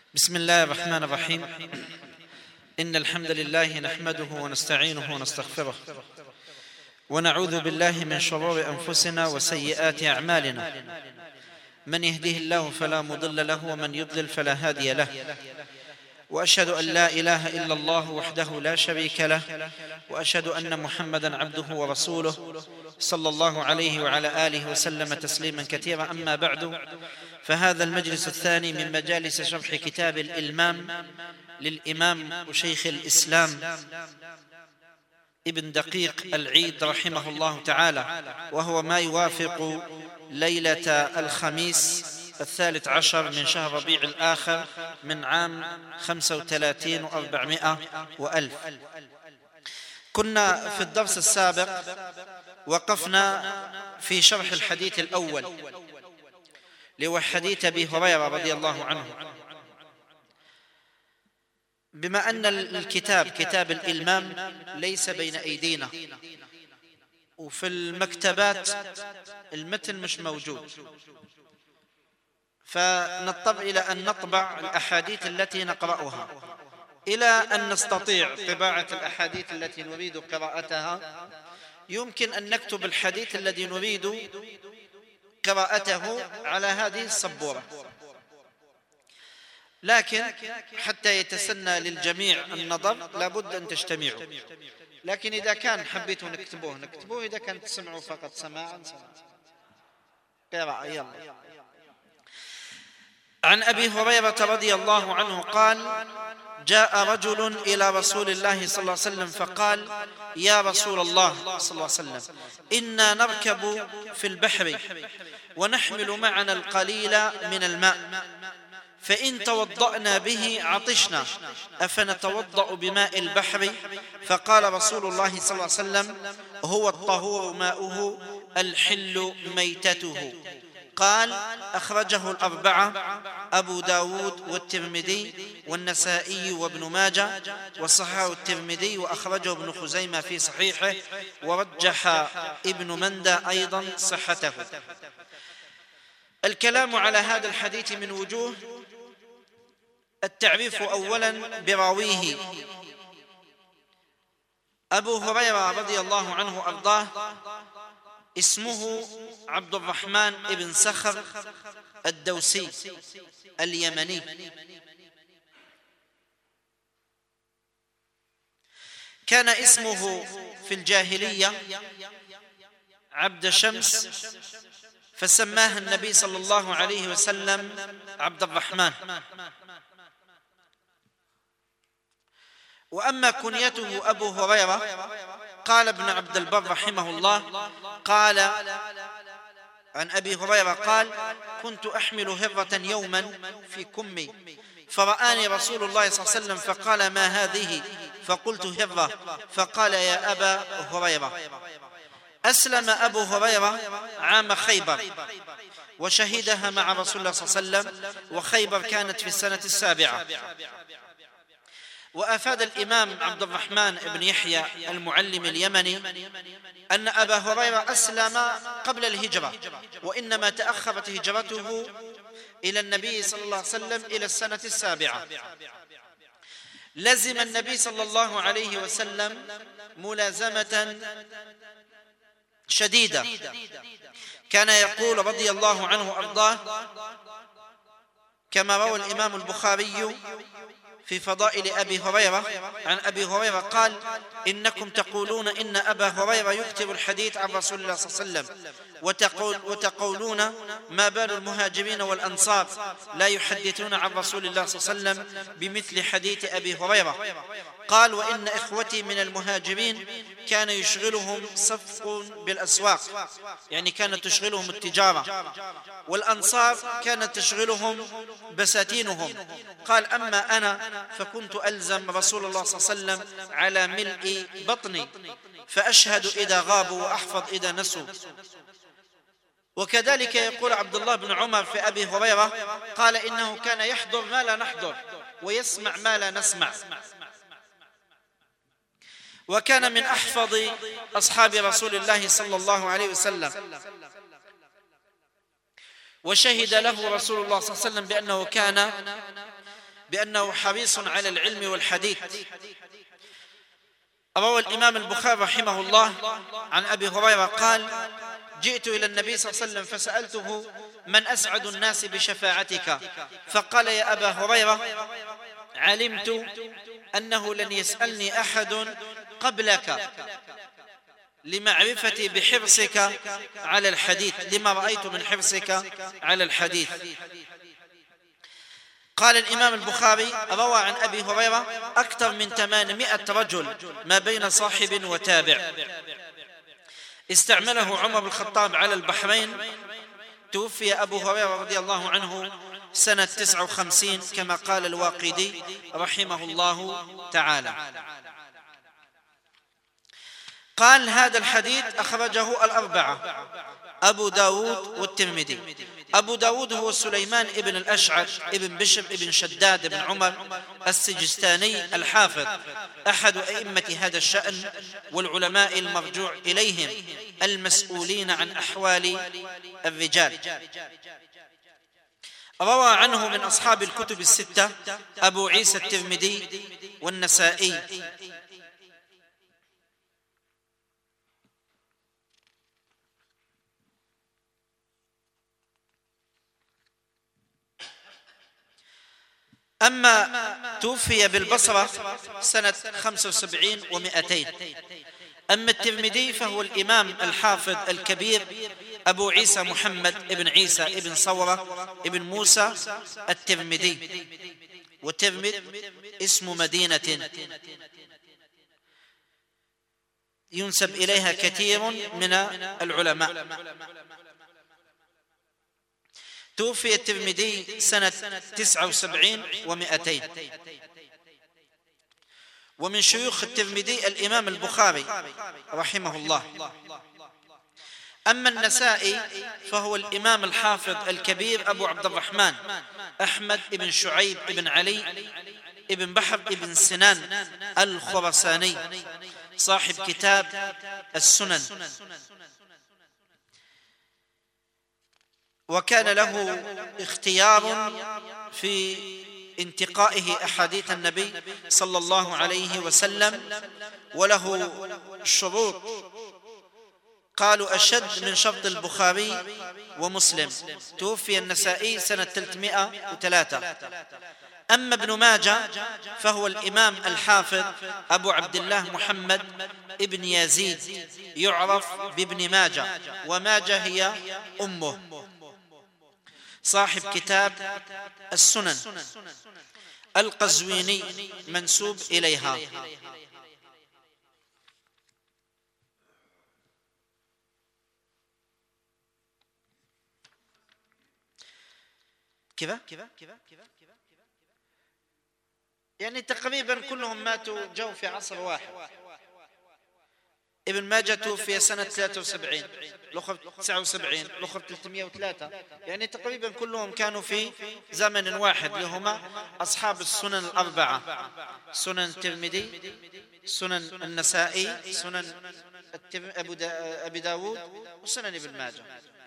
بسم الله الرحمن الرحيم. إن الحمد لله نحمده ونستعينه ونستغفره ونعوذ بالله من شرور أنفسنا وسيئات أعمالنا. من يهده الله فلا مضل له ومن يضلل فلا هادي له، وأشهد أن لا إله إلا الله وحده لا شريك له، وأشهد أن محمدا عبده ورسوله صلى الله عليه وعلى آله وسلم تسليما كثيرا. أما بعد، فهذا المجلس الثاني من مجالس شرح كتاب الإلمام للإمام وشيخ الإسلام ابن دقيق العيد رحمه الله تعالى، وهو ما يوافق ليلة الخميس 13 من شهر ربيع الآخر من عام 35 و400 وألف. كنا في الدرس السابق وقفنا في شرح الحديث الأول، لهو حديث أبي هريرة رضي الله عنه. بما أن الكتاب كتاب الإلمام ليس بين أيدينا، وفي المكتبات المتن مش موجود، فنضطر إلى أن نطبع الأحاديث التي نقرأها إلى أن نستطيع طباعة الأحاديث التي نريد قراءتها. يمكن أن نكتب الحديث الذي نريد قراءته على هذه السبورة، لكن حتى يتسنى للجميع النظر لابد أن تجتمعوا. لكن إذا كان حبيتوا نكتبوه، إذا كان تسمعوا فقط سماعا قراءة. يلا. عن أبي هريرة رضي الله عنه قال: جاء رجل إلى رسول الله صلى الله عليه وسلم فقال: يا رسول الله صلى الله عليه وسلم، إنا نركب في البحر ونحمل معنا القليل من الماء، فإن توضأنا به عطشنا، أفنتوضأ بماء البحر؟ فقال رسول الله صلى الله عليه وسلم: هو الطهور ماؤه الحل ميتته. قال: أخرجه الأربعة، أبو داود والترمذي والنسائي وابن ماجه، وصححه الترمذي وأخرجه ابن خزيمة في صحيحه، ورجح ابن مندى أيضا صحته. الكلام على هذا الحديث من وجوه: التعريف أولا براويه. أبو هريرة رضي الله عنه وأرضاه اسمه عبد الرحمن بن صخر الدوسي اليمني، كان اسمه في الجاهلية عبد شمس، فسماه النبي صلى الله عليه وسلم عبد الرحمن. وأما كنيته أبو هريرة، قال ابن عبد البر رحمه الله، قال عن أبي هريرة قال: كنت أحمل هرة يوما في كمي، فرآني رسول الله صلى الله عليه وسلم فقال: ما هذه؟ فقلت: هرة. فقال: يا أبا هريرة. أسلم أبو هريرة عام خيبر وشهدها مع رسول الله صلى الله عليه وسلم، وخيبر كانت في السنة 7. وأفاد الإمام عبد الرحمن بن يحيى المعلم اليمني أن أبا هريرة أسلم قبل الهجرة، وإنما تأخرت هجرته إلى النبي صلى الله عليه وسلم إلى السنة 7. لزم النبي صلى الله عليه وسلم ملازمة شديدة. كان يقول رضي الله عنه وأرضاه، كما روى الإمام البخاري في فضائل أبي هريرة عن أبي هريرة قال: إنكم تقولون إن أبا هريرة يكتب الحديث عن رسول الله صلى الله عليه وسلم، وتقولون ما بال المهاجرين والأنصار لا يحدثون عن رسول الله صلى الله عليه وسلم بمثل حديث أبي هريرة. قال: وإن إخوتي من المهاجرين كان يشغلهم صفق بالأسواق، يعني كانت تشغلهم التجارة، والأنصار كانت تشغلهم بساتينهم. قال: أما أنا فكنت ألزم رسول الله صلى الله عليه وسلم على ملء بطني، فأشهد إذا غابوا وأحفظ إذا نسوا. وكذلك يقول عبد الله بن عمر في أبي هريرة، قال: إنه كان يحضر ما لا نحضر ويسمع ما لا نسمع. وكان من أحفظ أصحاب رسول الله صلى الله عليه وسلم، وشهد له رسول الله صلى الله عليه وسلم بأنه كان بأنه حريص على العلم والحديث. روى الإمام البخاري رحمه الله عن أبي هريرة قال: جئت إلى النبي صلى الله عليه وسلم فسألته: من أسعد الناس بشفاعتك؟ فقال: يا أبا هريرة، علمت أنه لن يسألني أحد قبلك، لمعرفتي بحرصك على الحديث، لما رأيت من حرصك على الحديث. قال الإمام البخاري: روى عن أبي هريرة أكثر من 800 رجل ما بين صاحب وتابع. استعمله عمر بن الخطاب على البحرين. توفي أبو هريرة رضي الله عنه سنة 59 كما قال الواقدي رحمه الله تعالى. قال: هذا الحديث أخرجه الأربعة: أبو داود والترمذي. أبو داود هو سليمان ابن الأشعث ابن بشر ابن شداد ابن عمر السجستاني الحافظ، أحد أئمة هذا الشأن والعلماء المرجوع إليهم المسؤولين عن أحوال الرجال. روى عنه من أصحاب الكتب الستة أبو عيسى الترمذي والنسائي. أما توفي بالبصرة سنة 75 و200. أما الترمذي فهو الإمام الحافظ الكبير أبو عيسى محمد ابن عيسى ابن صورة ابن موسى الترمذي. وترمذ اسم مدينة ينسب إليها كثير من العلماء. توفي الترمذي سنة 79 و200. ومن شيوخ الترمذي الإمام البخاري رحمه الله. أما النسائي فهو الإمام الحافظ الكبير أبو عبد الرحمن أحمد بن شعيب بن علي بن بحر بن سنان الخراساني، صاحب كتاب السنن. وكان له اختيار في انتقائه أحاديث النبي صلى الله عليه وسلم، وله شروط قالوا أشد من شرط البخاري ومسلم. توفي النسائي سنة 303. أما ابن ماجه فهو الإمام الحافظ أبو عبد الله محمد ابن يزيد، يعرف بابن ماجه، وماجه هي أمه، صاحب كتاب السنن، القزويني منسوب إليها. كيف؟ يعني تقريبا كلهم ماتوا جو في عصر واحد. ابن ماجه توفي سنة 73، الأخر 79، الأخر 303. يعني تقريبا كلهم كانوا في زمن واحد، اللي هما أصحاب السنن الأربعة: سنن الترمذي، سنن النسائي، سنن أبي داود، وسنن ابن ماجه.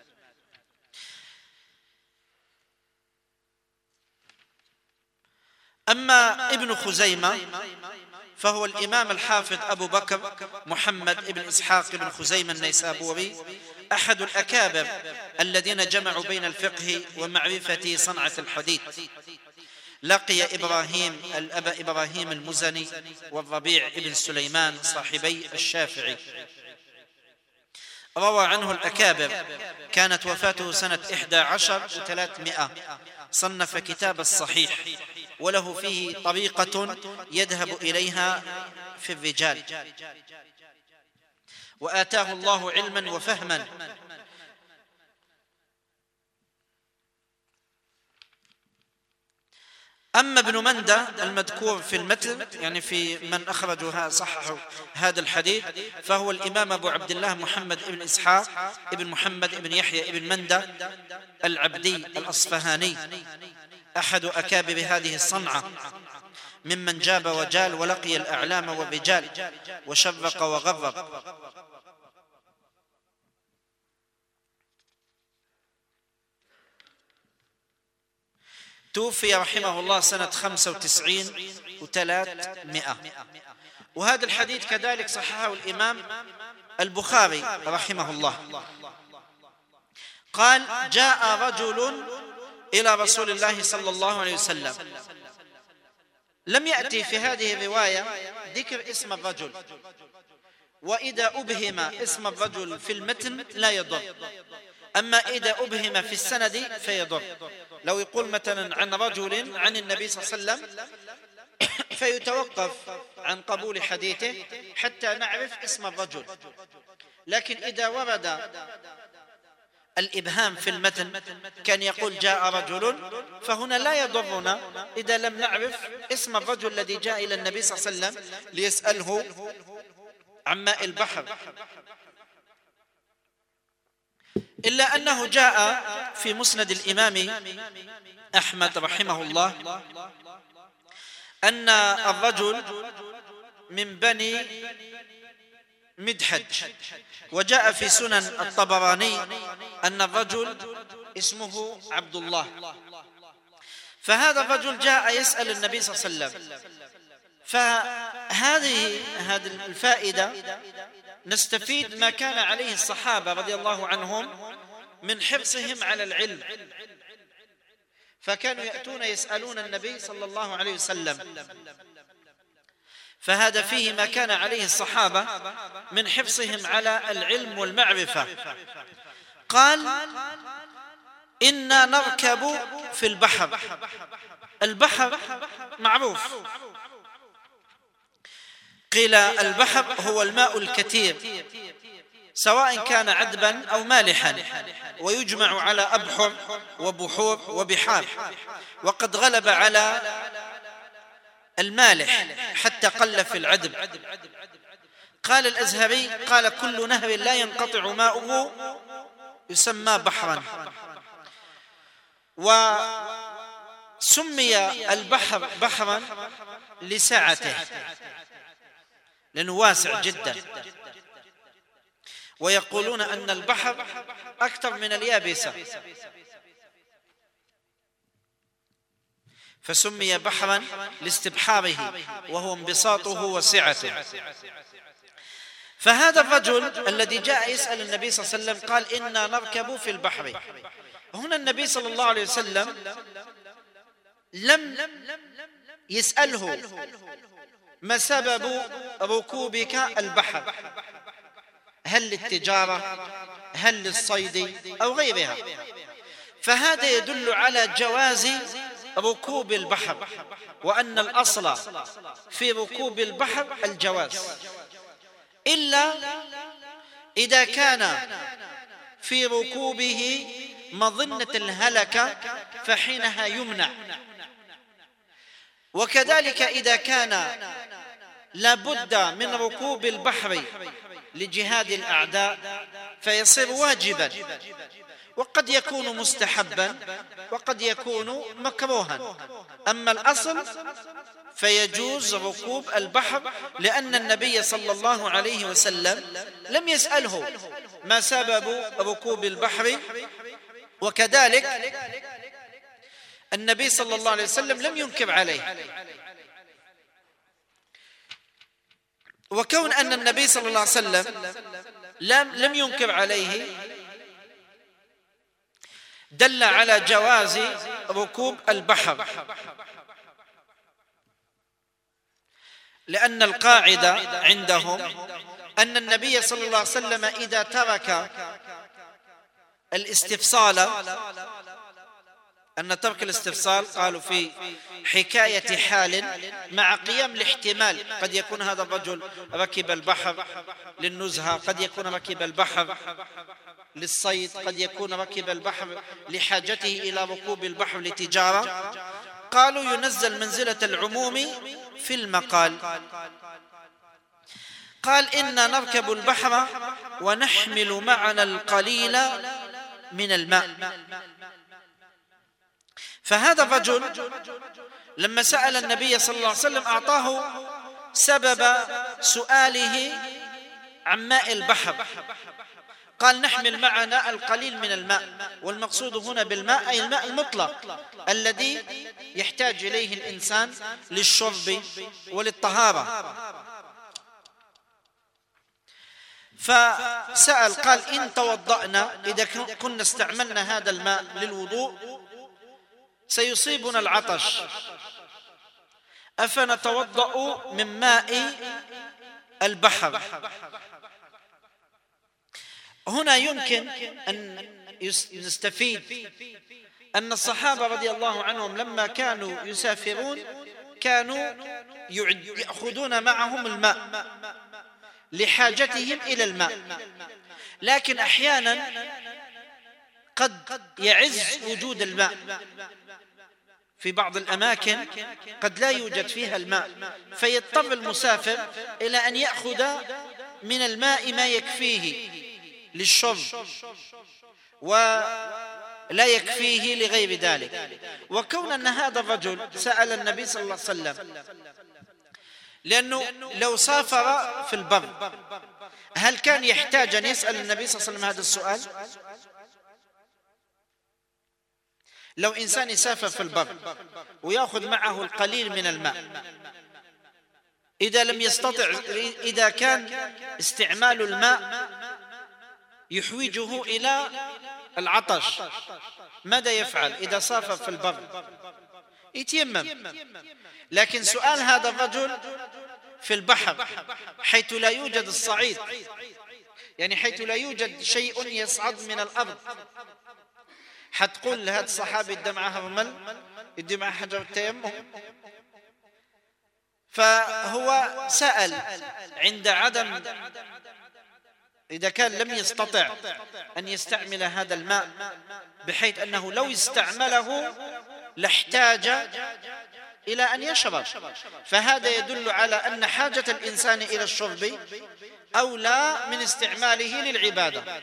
أما ابن خزيمة فهو الإمام الحافظ أبو بكر محمد بن إسحاق بن خزيمة النيسابوري، أحد الأكابر الذين جمعوا بين الفقه ومعرفة صنعة الحديث. لقي الأب إبراهيم المزني والربيع بن سليمان صاحبي الشافعي. روى عنه الأكابر. كانت وفاته سنة 11 و300. صنف كتاب الصحيح، وله فيه طريقة يذهب إليها في الرجال. وآتاه الله علما وفهما. أما ابن مندة المذكور في المتن، يعني في من أخرجوا صححوا هذا الحديث، فهو الإمام أبو عبد الله محمد بن إسحاق بن محمد بن يحيى بن مندة العبدي الأصفهاني، أحد أكابر هذه الصنعة، ممن جاب وجال ولقي الأعلام والرجال وشرق وغرب. توفي رحمه الله سنة 95 و300. وهذا الحديث كذلك صححه الإمام البخاري رحمه الله. قال: جاء رجل إلى رسول الله صلى الله عليه وسلم. لم يأتي في هذه الرواية ذكر اسم الرجل، وإذا أبهم اسم الرجل في المتن لا يضر، أما إذا أبهم في السند فيضر. لو يقول مثلا عن رجل عن النبي صلى الله عليه وسلم فيتوقف عن قبول حديثه حتى نعرف اسم الرجل. لكن إذا ورد الإبهام في المتن كان يقول جاء رجل، فهنا لا يضرنا إذا لم نعرف اسم الرجل الذي جاء إلى النبي صلى الله عليه وسلم ليسأله عن ماء البحر. إلا أنه جاء في مسند الإمام أحمد رحمه الله أن الرجل من بني مدحج، وجاء في سنن الطبراني أن الرجل اسمه عبد الله. فهذا الرجل جاء يسأل النبي صلى الله عليه وسلم. فهذه الفائدة نستفيد ما كان عليه الصحابة رضي الله عنهم من حرصهم على العلم، فكانوا يأتون يسألون النبي صلى الله عليه وسلم. فهذا فيه ما كان عليه الصحابة من حرصهم على العلم والمعرفة. قال: إنا نركب في البحر. البحر معروف، قيل البحر هو الماء الكثير سواء كان عذبا أو مالحا، ويجمع على أبحر وبحور وبحار، وقد غلب على المالح حتى قل في العذب. قال الأزهري: قال كل نهر لا ينقطع ماؤه يسمى بحرا. وسمي البحر بحرا لسعته لأنه واسع جدا، ويقولون أن البحر أكثر من اليابسة، فسمي بحرا لاستبحاره وهو انبساطه وسعته. فهذا الرجل الذي جاء يسأل النبي صلى الله عليه وسلم قال: إنا نركب في البحر. هنا النبي صلى الله عليه وسلم لم يسأله ما سبب ركوبك البحر، هل للتجارة، هل للصيد أو غيرها. فهذا يدل على جواز ركوب البحر، وأن الأصل في ركوب البحر الجواز، إلا إذا كان في ركوبه مظنة الهلكة فحينها يمنع. وكذلك إذا كان لابد من ركوب البحر لجهاد الأعداء فيصير واجبا، وقد يكون مستحبا وقد يكون مكروها. أما الأصل فيجوز ركوب البحر، لأن النبي صلى الله عليه وسلم لم يسأله ما سبب ركوب البحر، وكذلك النبي صلى الله عليه وسلم لم ينكر عليه. وكون أن النبي صلى الله عليه وسلم لم ينكر عليه دل على جواز ركوب البحر، لأن القاعدة عندهم أن النبي صلى الله عليه وسلم إذا ترك الاستفصال، أن ترك الاستفصال قالوا في حكاية حال مع قيام الاحتمال، قد يكون هذا الرجل ركب البحر للنزهة، قد يكون ركب البحر للصيد، قد يكون ركب البحر لحاجته إلى ركوب البحر لتجارة. قالوا ينزل منزلة العموم في المقال. قال: إنا نركب البحر ونحمل معنا القليل من الماء. فهذا الرجل لما سأل النبي صلى الله عليه وسلم أعطاه سبب سؤاله عن ماء البحر. قال نحمل معنا القليل من الماء، والمقصود هنا بالماء أي الماء المطلق الذي يحتاج إليه الإنسان للشرب وللطهارة. فسأل قال إن توضأنا، إذا كنا استعملنا هذا الماء للوضوء سيصيبنا العطش، أفنتوضأ من ماء البحر؟ هنا يمكن أن نستفيد أن الصحابة رضي الله عنهم لما كانوا يسافرون كانوا يأخذون معهم الماء لحاجتهم إلى الماء، لكن أحيانا قد يعز وجود الماء في بعض الأماكن، قد لا يوجد فيها الماء، فيضطر المسافر إلى أن يأخذ من الماء ما يكفيه للشرب ولا يكفيه لغير ذلك. وكون أن هذا الرجل سأل النبي صلى الله عليه وسلم، لأنه لو سافر في البر هل كان يحتاج أن يسأل النبي صلى الله عليه وسلم هذا السؤال؟ لو إنسان يسافر في البر ويأخذ معه القليل من الماء، إذا لم يستطع، إذا كان استعمال الماء يحوجه إلى العطش، ماذا يفعل إذا سافر في البر؟ يتيمم. لكن سؤال هذا الرجل في البحر حيث لا يوجد الصعيد، يعني حيث لا يوجد شيء يصعد من الأرض، حتقول لهذا الصحابي يدي معه رمل، يدي معه حجر التيمم. فهو سأل عند عدم، إذا كان لم يستطع أن يستعمل هذا الماء بحيث أنه لو استعمله لاحتاج إلى أن يشرب، فهذا يدل على أن حاجة الإنسان إلى الشرب أولى من استعماله للعبادة.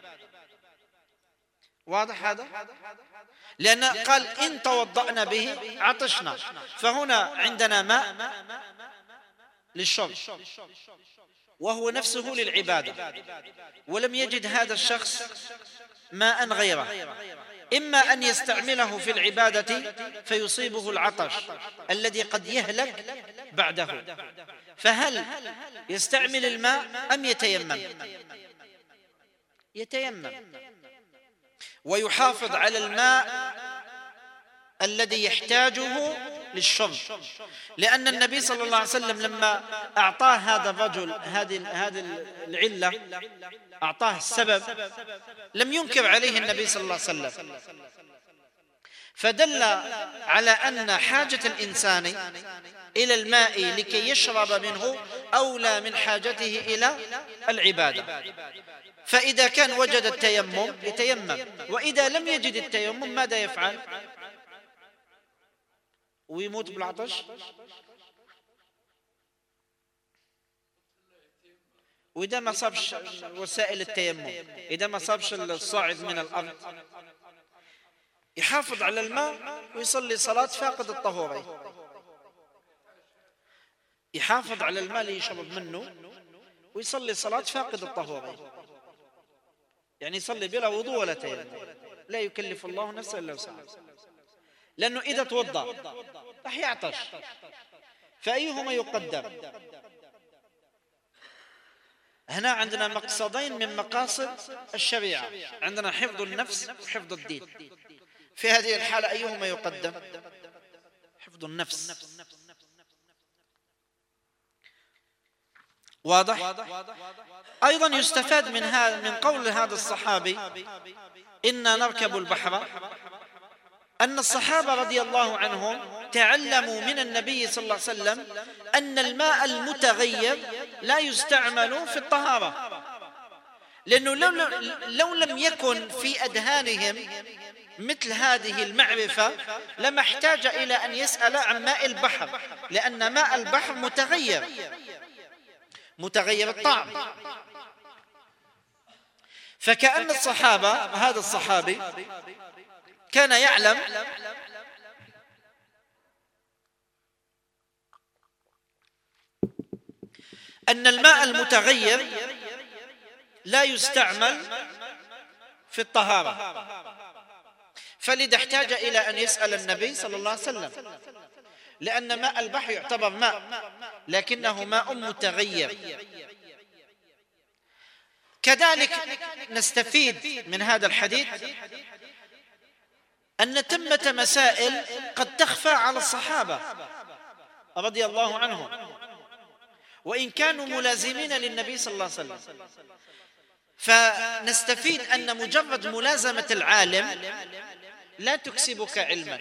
واضح هذا؟ لأن قال إن توضأنا به عطشنا، فهنا عندنا ماء للشرب وهو نفسه للعبادة، ولم يجد هذا الشخص ماء غيره، إما أن يستعمله في العبادة فيصيبه العطش الذي قد يهلك بعده، فهل يستعمل الماء أم يتيمم؟ يتيمم ويحافظ على الماء الذي يحتاجه للشرب، لأن النبي صلى الله عليه وسلم لما أعطاه هذا الرجل هذه العلة، أعطاه السبب، لم ينكر عليه النبي صلى الله عليه وسلم، فدل على أن حاجة الإنسان إلى الماء لكي يشرب منه أولى من حاجته إلى العبادة. فإذا كان وجد التيمم يتيمم، وإذا لم يجد التيمم ماذا يفعل؟ ويموت بالعطش؟ وإذا ما صابش وسائل التيمم، إذا ما صابش الصاعد من الأرض، يحافظ على الماء ويصلي صلاة فاقد الطهورين، يحافظ على الماء اللي يشرب منه ويصلي صلاة فاقد الطهورين، يعني يصلي بلا وضوء ولا تيمم، لا يكلف الله نفسا إلا وسعها، لأنه إذا توضأ راح يعطش، فأيهما يقدم؟ هنا عندنا مقصدين من مقاصد الشريعة، عندنا حفظ النفس وحفظ الدين. في هذه الحالة أيهما يقدم؟ حفظ النفس. واضح؟ أيضا يستفاد من قول هذا الصحابي إنا نركب البحر، أن الصحابة رضي الله عنهم تعلموا من النبي صلى الله عليه وسلم أن الماء المتغير لا يستعمل في الطهارة، لأنه لو لم يكن في أذهانهم مثل هذه المعرفة لما احتاج إلى أن يسأل عن ماء البحر، لأن ماء البحر متغير الطعم. فكأن الصحابة، هذا الصحابي كان يعلم أن الماء المتغير لا يستعمل في الطهارة، فلذا احتاج إلى أن يسأل النبي صلى الله عليه وسلم، لأن ماء البحر يعتبر ماء لكنه ماء متغير. كذلك نستفيد من هذا الحديث أن ثمة مسائل قد تخفى على الصحابة رضي الله عنهم وإن كانوا ملازمين للنبي صلى الله عليه وسلم، فنستفيد أن مجرد ملازمة العالم لا تكسبك علما.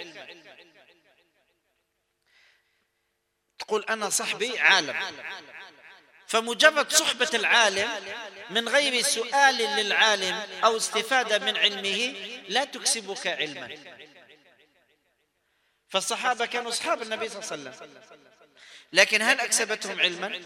تقول أنا صحبي عالم، فمجرد صحبة العالم من غير سؤال للعالم أو استفادة من علمه لا تكسبك علما. فالصحابة كانوا أصحاب النبي صلى الله عليه وسلم، لكن هل أكسبتهم علما؟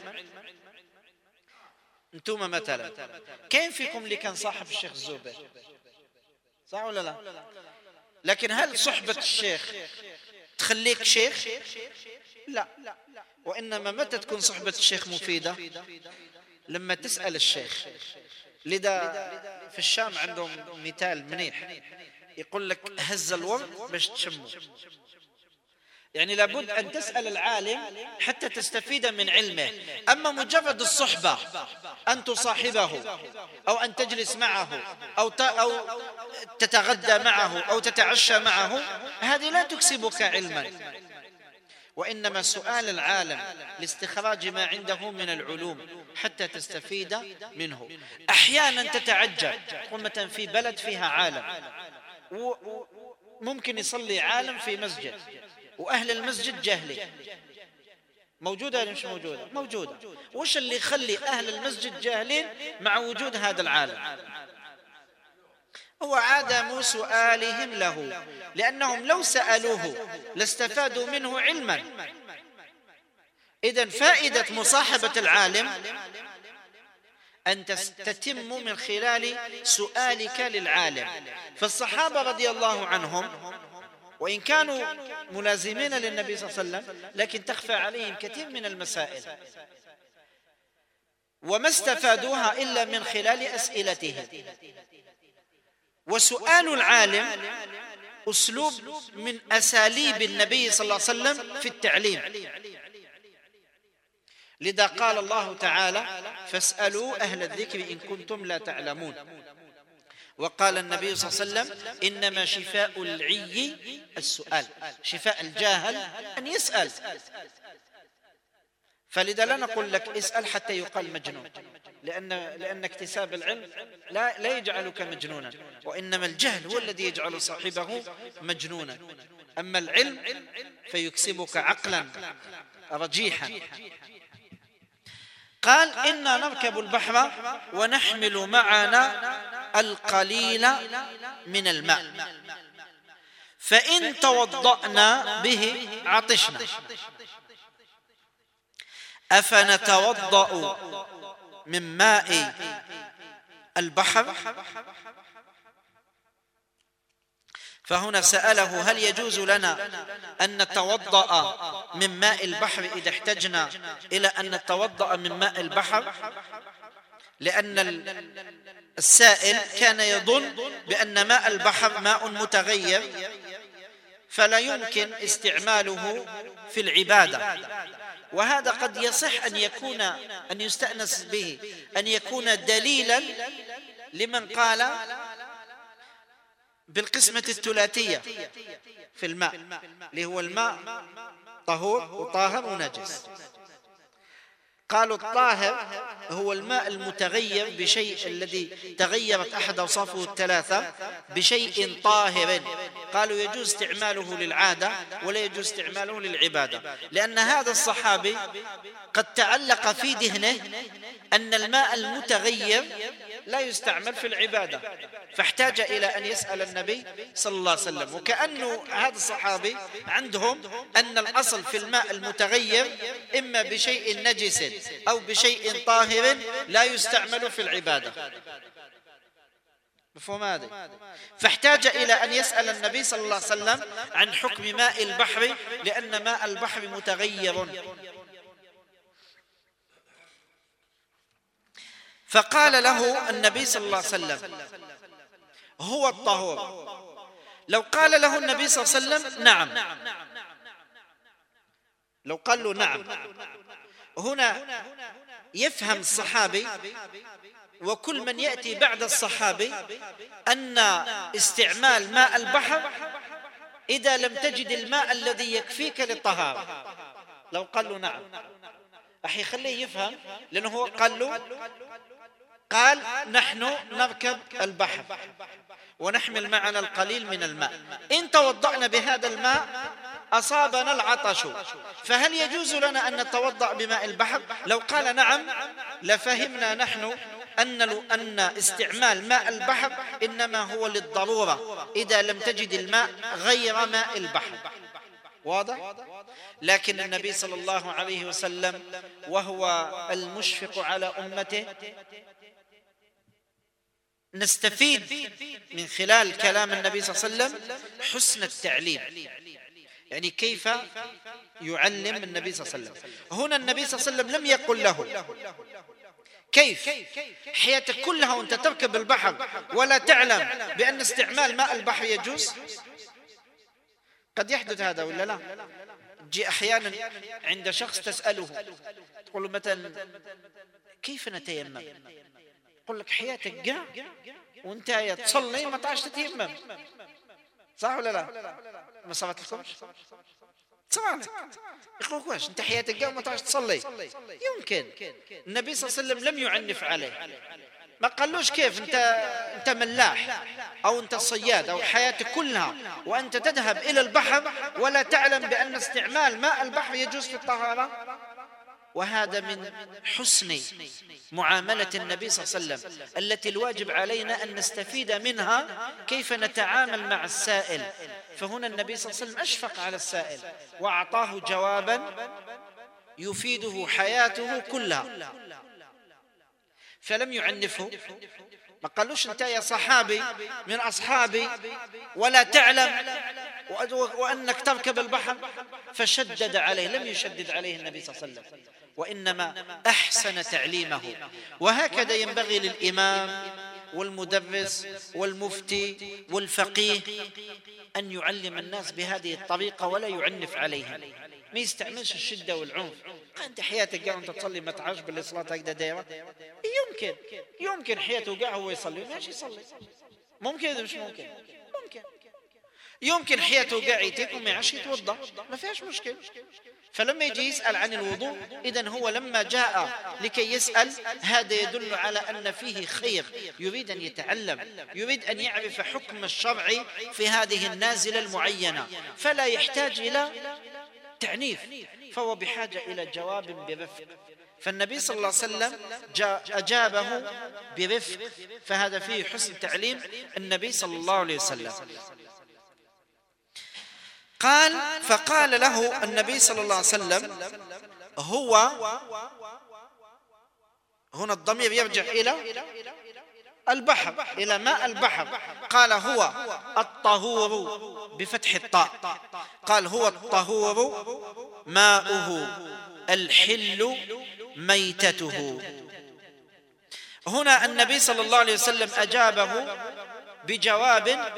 أنتم مثلا كيف فيكم اللي كان صاحب الشيخ الزبير؟ صح ولا لا؟ لكن هل صحبة الشيخ تخليك شيخ؟ لا، وإنما متى تكون صحبة الشيخ مفيدة؟ لما تسأل الشيخ. لذا في الشام عندهم مثال منيح، يقول لك هز الورد باش تشمه، يعني لابد أن تسأل العالم حتى تستفيد من علمه. أما مجرد الصحبة، أن تصاحبه أو أن تجلس معه أو تتغدى معه أو تتعشى معه، هذه لا تكسبك علما، وإنما سؤال العالم لاستخراج ما عنده من العلوم حتى تستفيد منه. أحيانا تتعجب، تقول مثلا في بلد فيها عالم وممكن يصلي عالم في مسجد وأهل المسجد جاهلين، موجودة ولا مش موجودة؟ موجودة. وش اللي يخلي أهل المسجد جاهلين مع وجود هذا العالم؟ هو عدم سؤالهم له، لأنهم لو سألوه لاستفادوا منه علما. إذن فائدة مصاحبة العالم أن تتم من خلال سؤالك للعالم. فالصحابة رضي الله عنهم وإن كانوا ملازمين للنبي صلى الله عليه وسلم، لكن تخفى عليهم كثير من المسائل وما استفادوها إلا من خلال أسئلتهم. وسؤال العالم أسلوب من أساليب النبي صلى الله عليه وسلم في التعليم. لذا قال الله تعالى فاسألوا أهل الذكر إن كنتم لا تعلمون. وقال النبي صلى الله عليه وسلم إنما شفاء العي السؤال، شفاء الجاهل أن يسأل. فلذا لا نقول لك اسأل حتى يقال مجنون، لأن اكتساب العلم لا يجعلك مجنونا، وإنما الجهل هو الذي يجعل صاحبه مجنونا. أما العلم فيكسبك عقلا رجيحا. قال إنا نركب البحر ونحمل معنا القليل من الماء فإن توضأنا به عطشنا أفنتوضأ من ماء البحر؟ فهنا سأله هل يجوز لنا أن نتوضأ من ماء البحر إذا احتجنا إلى أن نتوضأ من ماء البحر؟ لأن السائل كان يظن بأن ماء البحر ماء متغير فلا يمكن استعماله في العبادة. وهذا قد يصح أن يستأنس به، أن يكون دليلا لمن قال بالقسمة الثلاثية في الماء، اللي هو الماء طهور وطاهر ونجس. قالوا الطاهر هو الماء المتغير بشيء الذي تغيرت أحد أوصافه الثلاثة بشيء طاهر. قالوا يجوز استعماله للعادة ولا يجوز استعماله للعبادة، لأن هذا الصحابي قد تعلق في ذهنه أن الماء المتغير لا يستعمل في العبادة، فاحتاج إلى أن يسأل النبي صلى الله عليه وسلم. وكأنه هذا الصحابي عندهم أن الأصل في الماء المتغير إما بشيء نجس أو بشيء طاهر لا يستعمل في العبادة. مفهوم هذا؟ فاحتاج إلى أن يسأل النبي صلى الله عليه وسلم عن حكم ماء البحر، لأن ماء البحر متغير. فقال له النبي صلى الله عليه وسلم: هو الطهور. لو قال له النبي صلى الله عليه وسلم: نعم، لو قال له نعم، هنا يفهم الصحابي وكل من يأتي بعد الصحابي أن استعمال ماء البحر إذا لم تجد الماء الذي يكفيك للطهارة. لو قال له نعم أحي خليه يفهم، لأنه هو قال نحن نركب البحر ونحمل معنا القليل من الماء، إن توضأنا بهذا الماء أصابنا العطش، فهل يجوز لنا أن نتوضأ بماء البحر؟ لو قال نعم لفهمنا نحن أن استعمال ماء البحر إنما هو للضرورة إذا لم تجد الماء غير ماء البحر. واضح؟ لكن النبي صلى الله عليه وسلم وهو المشفق على أمته، نستفيد من خلال كلام النبي صلى الله عليه وسلم حسن التعليم، يعني كيف يعلم النبي صلى الله عليه وسلم. هنا النبي صلى الله عليه وسلم لم يقل له كيف حياتك كلها وانت تركب البحر ولا تعلم بأن استعمال ماء البحر يجوز. قد يحدث هذا ولا لا؟ تجي أحيانا عند شخص تسأله تقول له مثلا كيف نتيمم؟ يقول لك حياتك قاع وانت تصلي ما تعرفش تتيمم، صح ولا لا؟ ما صارت لكم؟ صارت. يقولك واش انت حياتك قاع وما تعرفش تصلي؟ يمكن. النبي صلى الله عليه وسلم لم يعنف عليه، ما قالوش كيف انت ملاح او انت صياد او حياتك كلها وانت تذهب الى البحر ولا تعلم بان استعمال ماء البحر يجوز في الطهارة. وهذا من حسن معاملة النبي صلى الله عليه وسلم التي الواجب علينا أن نستفيد منها كيف نتعامل مع السائل. فهنا النبي صلى الله عليه وسلم أشفق على السائل وأعطاه جوابا يفيده حياته كلها، فلم يعنفه. ما قالوش أنت يا صحابي من أصحابي ولا تعلم وأنك تركب البحر فشدد عليه، لم يشدد عليه النبي صلى الله عليه وسلم، وإنما أحسن تعليمه. وهكذا ينبغي للإمام والمدرس والمفتي والفقيه أن يعلم الناس بهذه الطريقة ولا يعنف عليهم، ما يستعملش الشدة والعنف. أنت حياتك قاعد أنت تصلي ما تعرفش بالصلاة هكذا دايرة. يمكن حياته قاعد هو يصلي ماشي يصلي، ممكن إذا مش ممكن يمكن حياته قاعد يتيك وما يعرفش يتوضأ، ما فيهاش مشكلة. فلما يجي يسأل عن الوضوء إذن هو لما جاء لكي يسأل هذا يدل على أن فيه خير، يريد أن يتعلم، يريد أن يعرف حكم الشرع في هذه النازلة المعينة، فلا يحتاج إلى تعنيف، فهو بحاجة إلى جواب برفق. فالنبي صلى الله عليه وسلم أجابه برفق، فهذا فيه حسن تعليم النبي صلى الله عليه وسلم. فقال له النبي صلى الله عليه وسلم هو، هنا الضمير يرجع إلى البحر، إلى ماء البحر. قال هو الطهور بفتح الطاء، قال هو الطهور ماؤه الحل ميتته. هنا النبي صلى الله عليه وسلم أجابه بجواب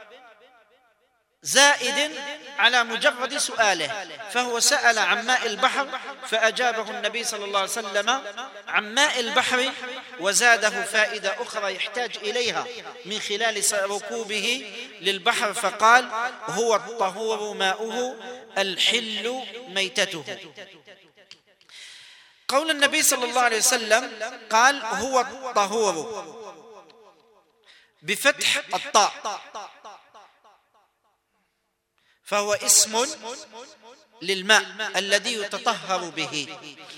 زائد على مجرد سؤاله، فهو سأل عن ماء البحر فأجابه النبي صلى الله عليه وسلم عن ماء البحر، وزاده فائدة أخرى يحتاج إليها من خلال ركوبه للبحر، فقال هو الطهور ماؤه الحل ميتته. قول النبي صلى الله عليه وسلم قال هو الطهور بفتح الطاء، فهو اسم للماء الذي يتطهر به،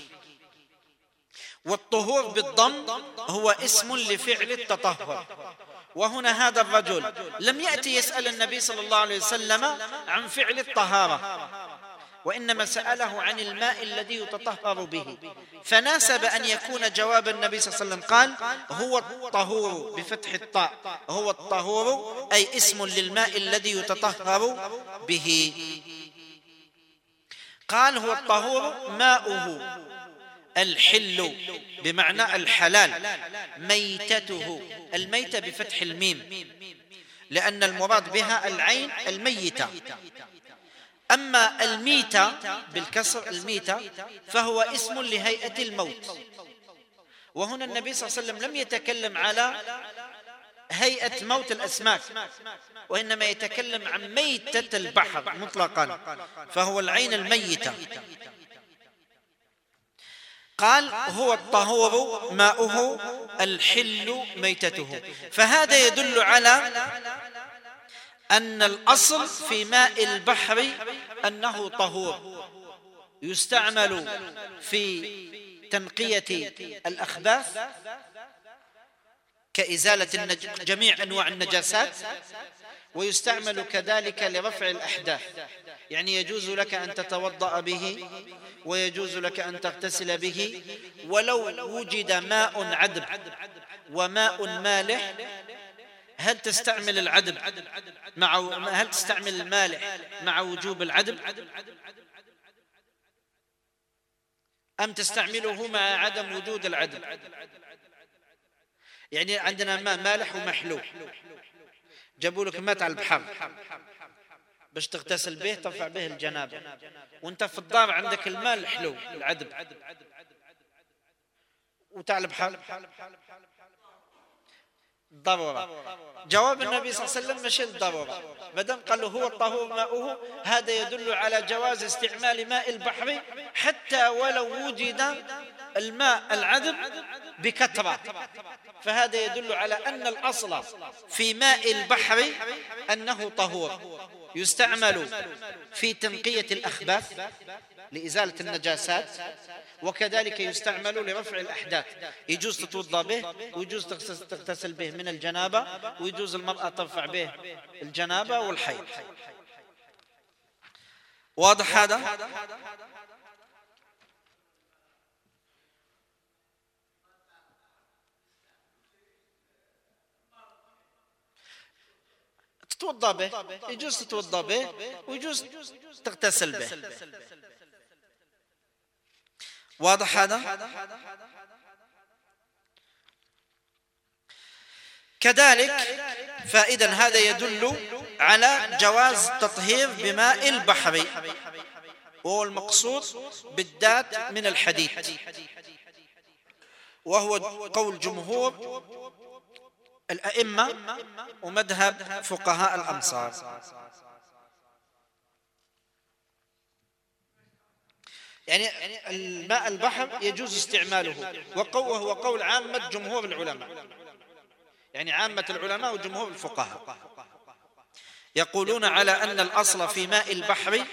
والطهور بالضم هو اسم لفعل التطهر. وهنا هذا الرجل لم يأتي يسأل النبي صلى الله عليه وسلم عن فعل الطهارة، وإنما سأله عن الماء الذي يتطهر به، فناسب أن يكون جواب النبي صلى الله عليه وسلم قال هو الطهور بفتح الطاء، هو الطهور أي اسم للماء الذي يتطهر به. قال هو الطهور ماؤه الحل بمعنى الحلال، ميتته، الميتة بفتح الميم، لأن المراد بها العين الميتة. أما الميتة بالكسر الميتة فهو اسم لهيئة الموت، وهنا النبي صلى الله عليه وسلم لم يتكلم على هيئة موت الأسماك، وإنما يتكلم عن ميتة البحر مطلقا، فهو العين الميتة. قال هو الطهور ماؤه الحل ميتته. فهذا يدل على أن الأصل في ماء البحر أنه طهور، يستعمل في تنقية الأخباث كإزالة جميع أنواع النجاسات، ويستعمل كذلك لرفع الأحداث. يعني يجوز لك أن تتوضأ به، ويجوز لك أن تغتسل به، ولو وجد ماء عذب وماء مالح. هل تستعمل العذب هل تستعمل المالح مع وجوب العذب، أم تستعمله مع عدم وجود العذب؟ يعني عندنا ماء مالح ومحلو، جابوا لك ماء على البحر باش تغتسل به ترفع به الجنابة، وانت في الدار عندك الماء الحلو العذب، وتاع البحر ضرورة. جواب النبي صلى الله عليه وسلم مش الضرورة، مادام قال له هو الطهور ماؤه، هذا يدل على جواز استعمال ماء البحر حتى ولو وجد الماء العذب بكثرة. فهذا يدل على أن الأصل في ماء البحر أنه طهور، يستعمل في تنقية الأخباث لإزالة النجاسات، وكذلك يستعمل لرفع الأحداث. يجوز تتوضأ به، ويجوز تغتسل به من الجنابة، ويجوز المرأة ترفع به الجنابة والحيض. واضح هذا؟ تتوضأ به، يجوز تتوضأ به، ويجوز تغتسل به. واضح هذا؟ كذلك فإذا هذا يدل على جواز تطهير بماء البحر، وهو المقصود بالذات من الحديث، وهو قول جمهور الأئمة ومذهب فقهاء الأمصار. يعني الماء البحر يجوز استعماله، وهو قول عامة جمهور العلماء، يعني عامة العلماء وجمهور الفقهاء يقولون على أن الأصل في ماء البحر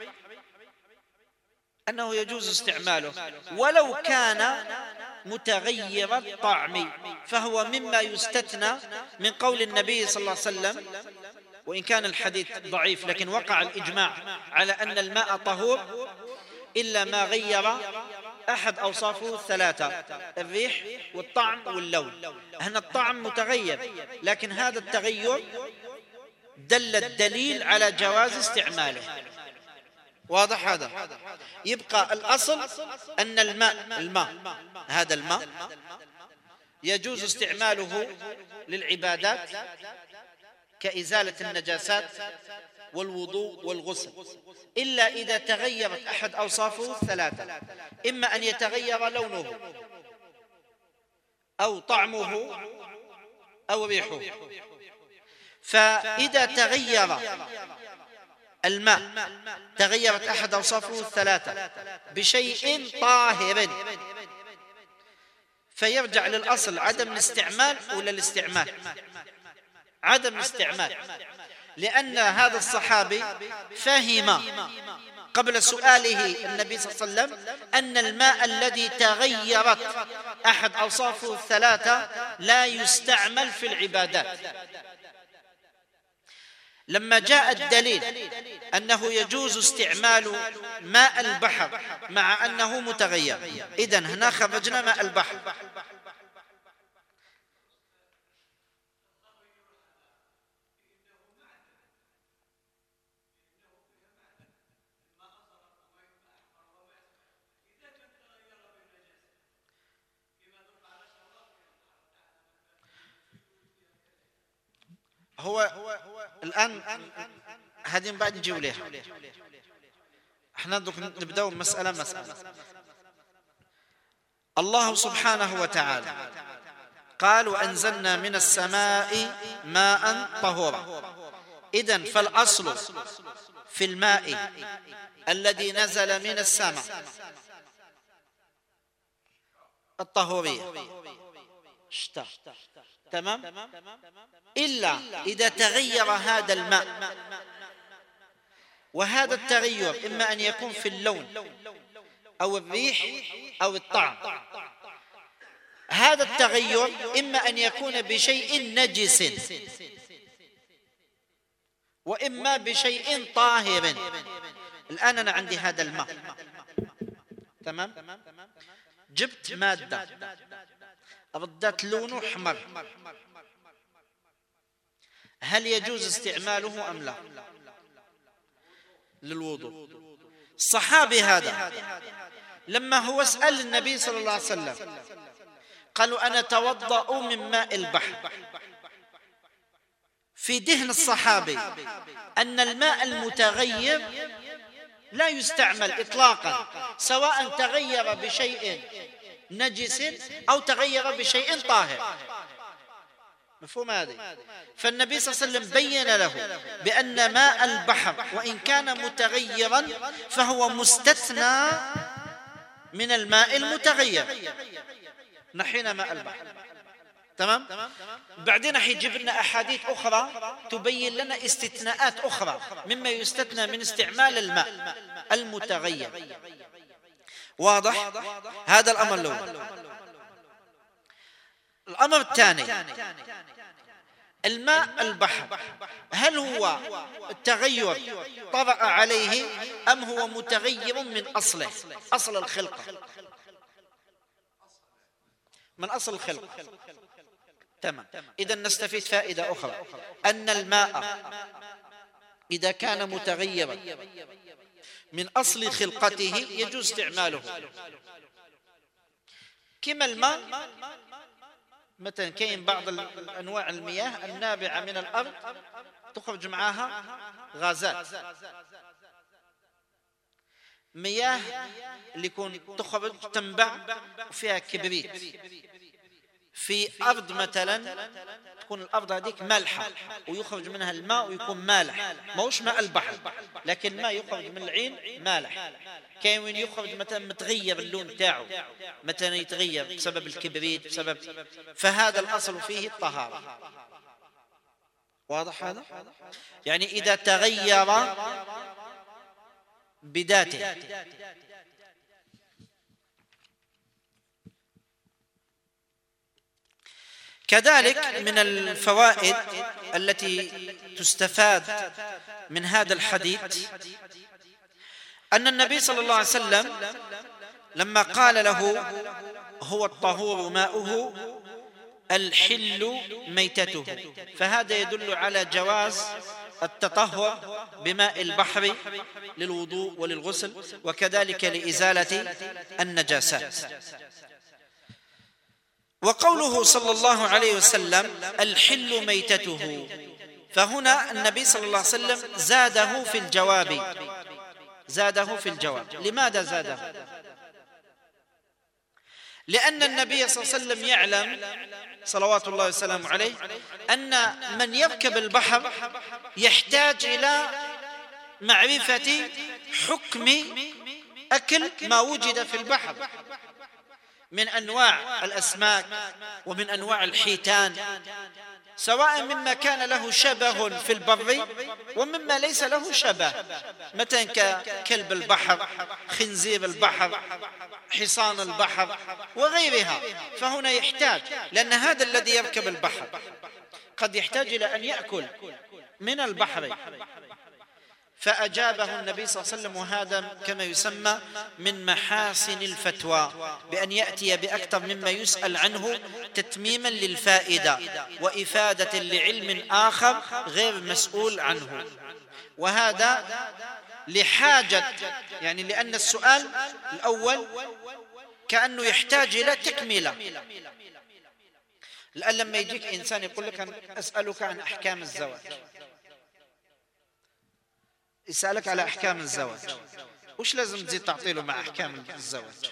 أنه يجوز استعماله ولو كان متغير الطعم، فهو مما يستثنى من قول النبي صلى الله عليه وسلم، وإن كان الحديث ضعيف لكن وقع الإجماع على أن الماء طهور إلا ما غير أحد أوصافه الثلاثة: الريح والطعم واللون. هنا الطعم متغير، لكن هذا التغير دل الدليل على جواز استعماله. واضح هذا؟ يبقى الأصل أن هذا الماء يجوز استعماله للعبادات كإزالة النجاسات والوضوء والغسل، إلا إذا تغيرت أحد أوصافه الثلاثة: إما أن يتغير لونه أو طعمه أو ريحه. فإذا تغير الماء تغيرت أحد أوصافه الثلاثة بشيء طاهر، فيرجع للأصل عدم الاستعمال ولا الاستعمال؟ عدم الاستعمال، لأن هذا الصحابي فهم قبل سؤاله النبي صلى الله عليه وسلم أن الماء الذي تغيرت أحد أوصافه الثلاثة لا يستعمل في العبادات. لما جاء الدليل أنه يجوز استعمال ماء البحر مع أنه متغير، إذن هنا خرجنا ماء البحر. هو الآن هذه بعد نجيو لها. احنا نبدأ مسألة. الله سبحانه وتعالى قال وأنزلنا من السماء ماء طهورا. إذن فالأصل في الماء الذي نزل من السماء الطهورية، تمام، إلا إذا تغير هذا الماء، وهذا التغير إما أن يكون في اللون أو الريح أو الطعم. هذا التغير إما أن يكون بشيء نجس وإما بشيء طاهر. الآن أنا عندي هذا الماء، تمام، جبت مادة ردت لونه أحمر، هل يجوز استعماله أم لا للوضوء؟ الصحابي هذا لما هو سأل النبي صلى الله عليه وسلم قالوا أنا أتوضأ من ماء البحر، في ذهن الصحابي أن الماء المتغير لا يستعمل إطلاقا، سواء تغير بشيء نجس أو تغير بشيء طاهر. مفهوم هذا؟ فالنبي صلى الله عليه وسلم بين له بأن ماء البحر وإن كان متغيرا فهو مستثنى من الماء المتغير. نحينا ماء البحر، تمام. بعدين حيجيب لنا أحاديث أخرى تبين لنا استثناءات أخرى مما يستثنى من استعمال الماء المتغير. واضح؟ هذا الأمر الأول. الأمر الثاني، الماء البحر هل هو التغير طرأ عليه أم هو متغير من أصله، أصل الخلقة، من أصل الخلقة؟ تمام. إذا نستفيد فائدة أخرى، أن الماء إذا كان متغيرا من أصل خلقته يجوز استعماله. كما الماء مثلا كاين بعض أنواع المياه النابعة من الأرض تخرج معها غازات، مياه اللي يكون تخرج تنبع وفيها كبريت، في أرض مثلا تكون الأرض هذيك مالحة ويخرج منها الماء ويكون مالح، موش ماء البحر لكن ما يخرج من العين مالح. كاين وين يخرج مثلا متغير اللون تاعه، مثلا يتغير بسبب الكبريت بسبب، فهذا الأصل فيه الطهارة. واضح هذا؟ يعني إذا تغير بذاته. كذلك من الفوائد التي تستفاد من هذا الحديث أن النبي صلى الله عليه وسلم لما قال له هو الطهور ماؤه الحل ميتته، فهذا يدل على جواز التطهر بماء البحر للوضوء وللغسل وكذلك لإزالة النجاسات. وقوله صلى الله عليه وسلم الحل ميتته، فهنا النبي صلى الله عليه وسلم زاده في الجواب، زاده في الجواب. لماذا زاده؟ لأن النبي صلى الله عليه وسلم يعلم صلوات الله وسلامه عليه أن من يركب البحر يحتاج إلى معرفة حكم أكل ما وجد في البحر من أنواع الأسماك ومن أنواع الحيتان، سواء مما كان له شبه في البر ومما ليس له شبه، مثلا ككلب البحر، خنزير البحر، حصان البحر وغيرها. فهنا يحتاج، لأن هذا الذي يركب البحر قد يحتاج إلى أن يأكل من البحر، فأجابه النبي صلى الله عليه وسلم. وهذا كما يسمى من محاسن الفتوى، بأن يأتي بأكثر مما يسأل عنه تتميما للفائدة وإفادة لعلم آخر غير مسؤول عنه. وهذا لحاجة، يعني لأن السؤال الأول كأنه يحتاج إلى تكملة، الآن لما يجيك إنسان يقول لك أسألك عن أحكام الزواج، يسألك على أحكام الزواج، وش لازم تزيد تعطيله مع أحكام الزواج؟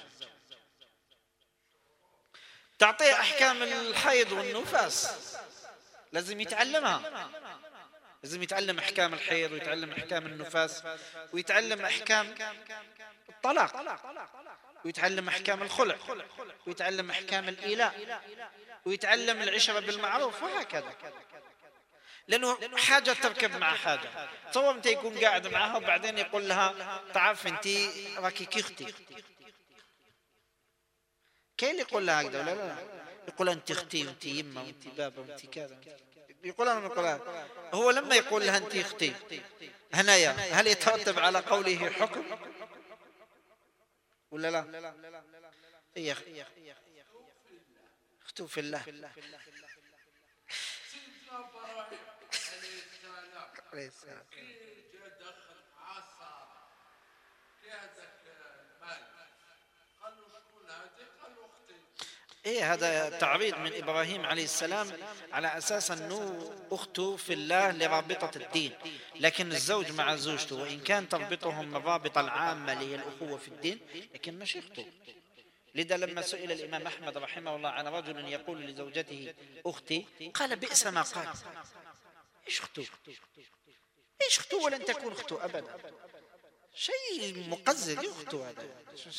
تعطيه أحكام الحيض والنفاس، لازم يتعلمها، لازم يتعلم أحكام الحيض ويتعلم أحكام النفاس ويتعلم أحكام الطلاق ويتعلم أحكام الخلع ويتعلم أحكام الإيلاء ويتعلم العشرة بالمعروف وهكذا، لأنه حاجة تركب مع حاجة. تصور أنت يكون قاعد معها وبعدين يقول لها تعرف أنت راكي كيختي، كاين اللي يقول لها هكذا ولا لا؟ يقول أنت أختي وأنت يمة وأنت بابا وأنت كذا، يقول أنا يقولها. هو لما يقول لها أنت أختي هنايا هل يترتب على قوله حكم ولا لا؟ هي اختو في الله. إيه هذا تعريض من إبراهيم عليه السلام على أساس أنه أخته في الله لرابطة الدين، لكن الزوج مع زوجته وإن كان تربطهم الرابطة العامة اللي هي الأخوة في الدين لكن مش أخته. لذا لما سئل الإمام أحمد رحمه الله عن رجل يقول لزوجته أختي قال بئس ما قال، إيش أخته؟ إيش أخته ولن تكون أخته أبدا، شيء مقزز أخته هذا.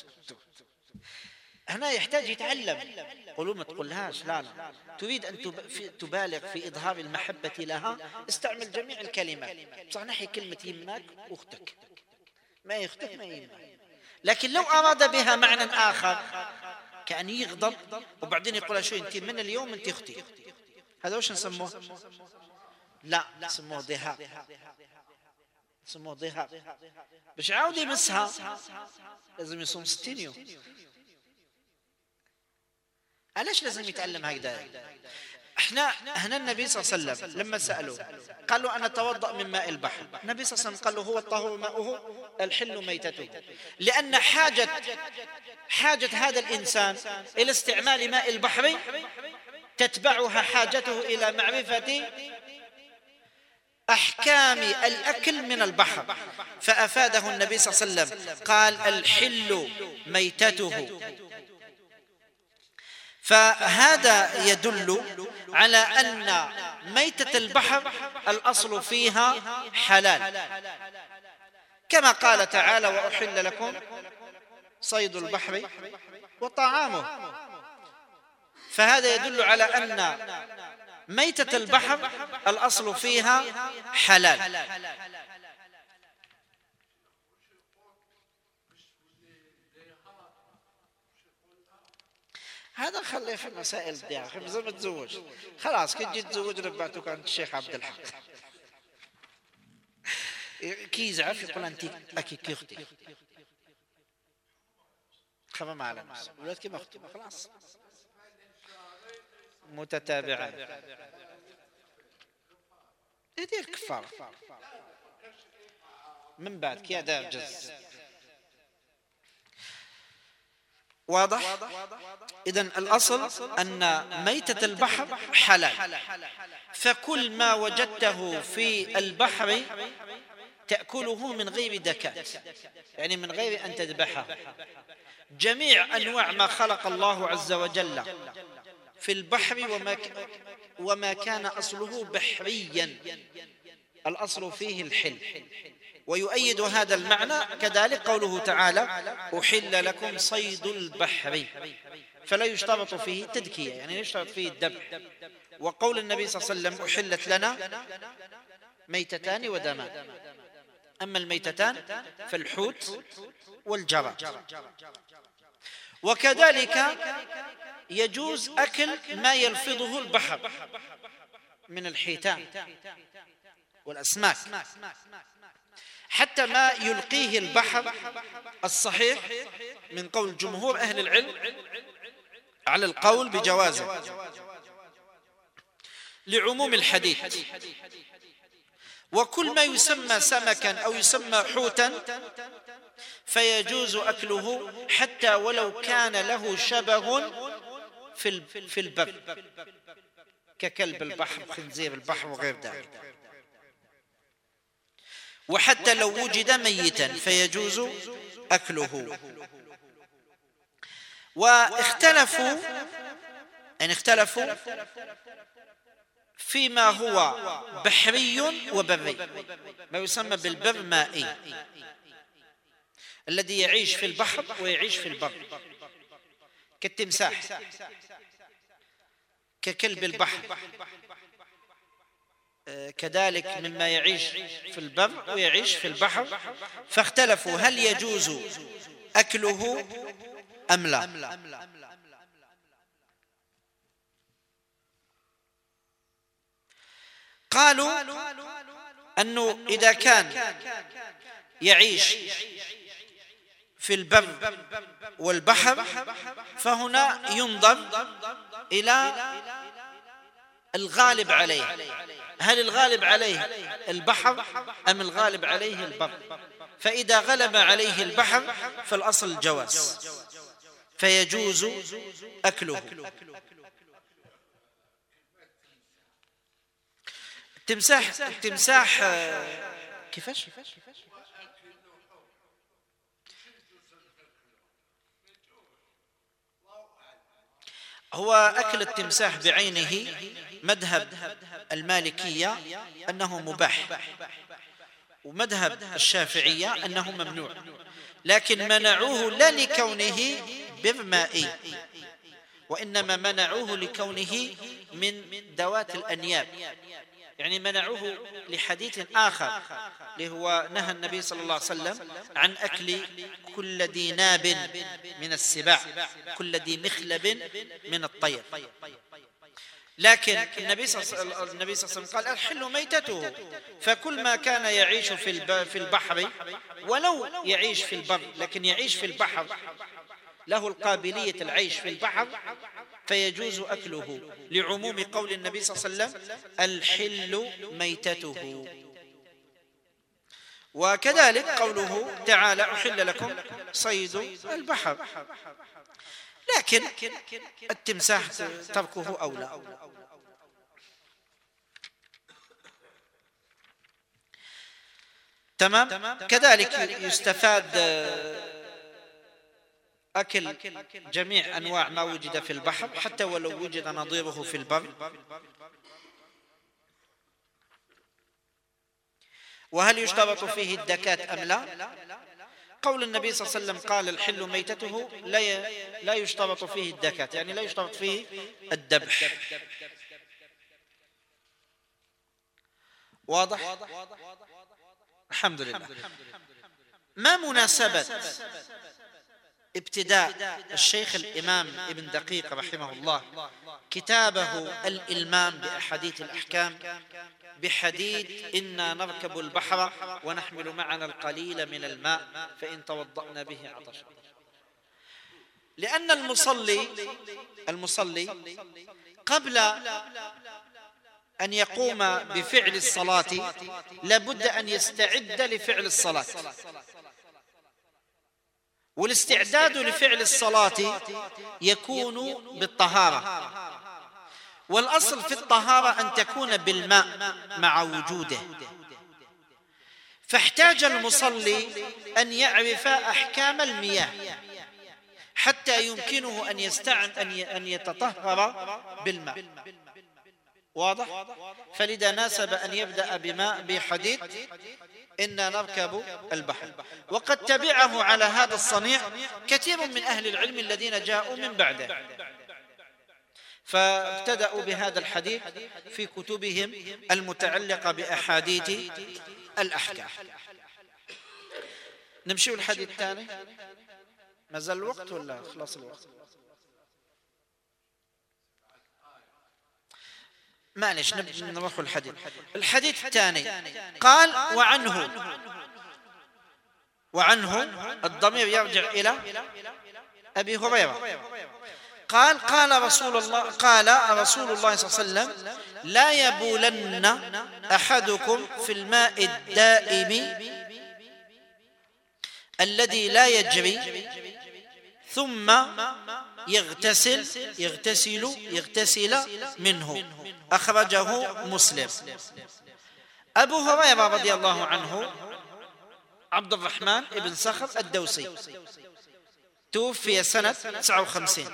هنا يحتاج يتعلم. قولوا ما تقولهاش لا لا، تريد أن تبالغ في إظهار المحبة لها استعمل جميع الكلمات، صح نحي كلمة يمك أختك، ما هي أختك ما هي يمك. لكن لو أراد بها معنى آخر كأن يغضب وبعدين يقول شو أنت من اليوم أنت أختي، هذا وش نسموه؟ لا نسموه ظهار، نسموه ظهار. باش يعاود يمسها لازم يصوم 60 يوم. علاش لازم يتعلم هكذا؟ احنا هنا النبي صلى الله عليه وسلم لما سألوا قالوا أنا أتوضأ من ماء البحر، النبي صلى الله عليه وسلم قال له هو الطهور ماؤه الحل ميتته، لأن حاجة هذا الإنسان إلى استعمال ماء البحر تتبعها حاجته إلى معرفة أحكام الأكل من البحر، فأفاده النبي صلى الله عليه وسلم قال الحل ميتته. فهذا يدل على أن ميتة البحر الأصل فيها حلال، كما قال تعالى وأحل لكم صيد البحر وطعامه. فهذا يدل على أن ميتة البحر الأصل فيها حلال. هذا خليه في مسائل الدعاء، زي ما تزوج خلاص كي تجي تزوج ربعتك عند الشيخ عبد الحق كي يزعف يقول أنت أكي كي أختي خفا ما على نفسه ولاد كيما أختي خلاص متتابعة. هذه الكفارة من بعد كي أداء جز. واضح؟ إذن الأصل أن ميتة البحر حلال، فكل ما وجدته في البحر تأكله من غير دكات، يعني من غير أن تذبحه. جميع أنواع ما خلق الله عز وجل في البحر وما كان أصله بحريا الأصل فيه الحل. ويؤيد هذا المعنى كذلك قوله تعالى أحل لكم صيد البحر، فلا يشترط فيه تذكية، يعني يشترط فيه الذبح. وقول النبي صلى الله عليه وسلم أحلت لنا ميتتان ودمان، أما الميتتان فالحوت والجراد. وكذلك يجوز أكل ما يلفظه البحر من الحيتان والأسماك، حتى ما يلقيه البحر الصحيح من قول جمهور أهل العلم على القول بجوازه لعموم الحديث. وكل ما يسمى سمكا أو يسمى حوتا فيجوز أكله حتى ولو كان له شبه في البر، ككلب البحر خنزير البحر وغير ذلك. وحتى لو وجد ميتا فيجوز أكله. واختلفوا فيما هو بحري وبري، ما يسمى بالبر مائي الذي يعيش في البحر ويعيش في البر، كالتمساح، ككلب البحر، كذلك مما يعيش في البر ويعيش في البحر. فاختلفوا هل يجوز أكله أم لا. قالوا أنه إذا كان يعيش في البر والبحر فهنا ينظر إلى الغالب عليه، هل الغالب عليه البحر أم الغالب عليه البر؟ فإذا غلب عليه البحر فالأصل الجواز، فيجوز أكله. التمساح كيفاش؟ هو أكل التمساح بعينه مذهب المالكية أنه مباح، ومذهب الشافعية أنه ممنوع، لكن منعوه لا لكونه بر مائي، وإنما منعوه لكونه من ذوات الأنياب، يعني منعوه لحديث آخر اللي هو نهى النبي صلى الله عليه وسلم عن أكل كل ذي ناب من السباع، كل ذي مخلب من الطير. لكن النبي صلى الله عليه وسلم قال الحل ميتته، فكل ما كان يعيش في البحر ولو يعيش في البر لكن يعيش في البحر له القابلية العيش في البحر فيجوز أكله، لعموم قول النبي صلى الله عليه وسلم الحل ميتته. وكذلك قوله تعالى أحل لكم صيد البحر، لكن التمساح تركه أولى. تمام. كذلك يستفاد أكل جميع أنواع ما وجد في البحر حتى ولو وجد نظيره في البر. وهل يشترط فيه الدكاة أم لا؟ قول النبي صلى الله عليه وسلم قال الحل ميتته لا يشترط فيه الدكاة، يعني لا يشترط فيه الذبح. واضح؟ الحمد لله. ما مناسبة ابتداء الشيخ الإمام ابن دقيق رحمه الله كتابه الإلمام بأحاديث الأحكام بحديث إنا نركب البحر ونحمل معنا القليل من الماء فإن توضأنا به عطشا؟ لأن المصلي قبل أن يقوم بفعل الصلاة لابد أن يستعد لفعل الصلاة، والاستعداد لفعل الصلاة يكون بالطهارة، والأصل في الطهارة أن تكون بالماء مع وجوده. فاحتاج المصلي أن يعرف أحكام المياه حتى يمكنه أن يتطهر بالماء. واضح؟ فلذا ناسب أن يبدأ بحديث إنا نركب البحر. وقد تبعه على هذا الصنيع كثير من أهل العلم الذين جاءوا من بعده، فابتدأوا بهذا الحديث في كتبهم المتعلقة بأحاديث الأحكام. نمشي الحديث الثاني، ما زال الوقت ولا خلاص الوقت؟ معلش نروح الحديث الثاني. قال وعنه الضمير يرجع إلى أبي هريرة قال رسول الله صلى الله عليه وسلم لا يبولن أحدكم في الماء الدائم الذي لا يجري ثم يغتسل منه. أخرجه مسلم. أبو هريرة رضي الله عنه عبد الرحمن بن صخر الدوسي، توفي سنة 59.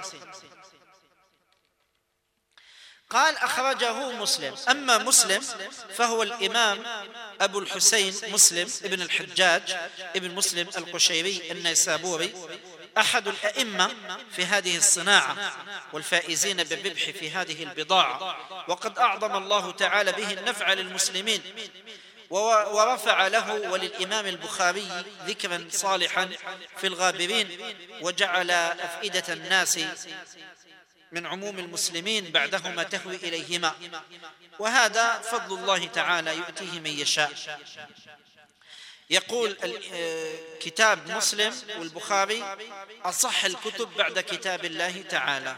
قال أخرجه مسلم. أما مسلم فهو الإمام أبو الحسين مسلم ابن الحجاج ابن مسلم القشيري النيسابوري، أحد الأئمة في هذه الصناعة والفائزين بالربح في هذه البضاعة، وقد أعظم الله تعالى به النفع للمسلمين، ورفع له وللإمام البخاري ذكرا صالحا في الغابرين، وجعل أفئدة الناس من عموم المسلمين بعدهما تهوي إليهما، وهذا فضل الله تعالى يؤتيه من يشاء. يقول كتاب مسلم والبخاري أصح الكتب بعد كتاب الله تعالى.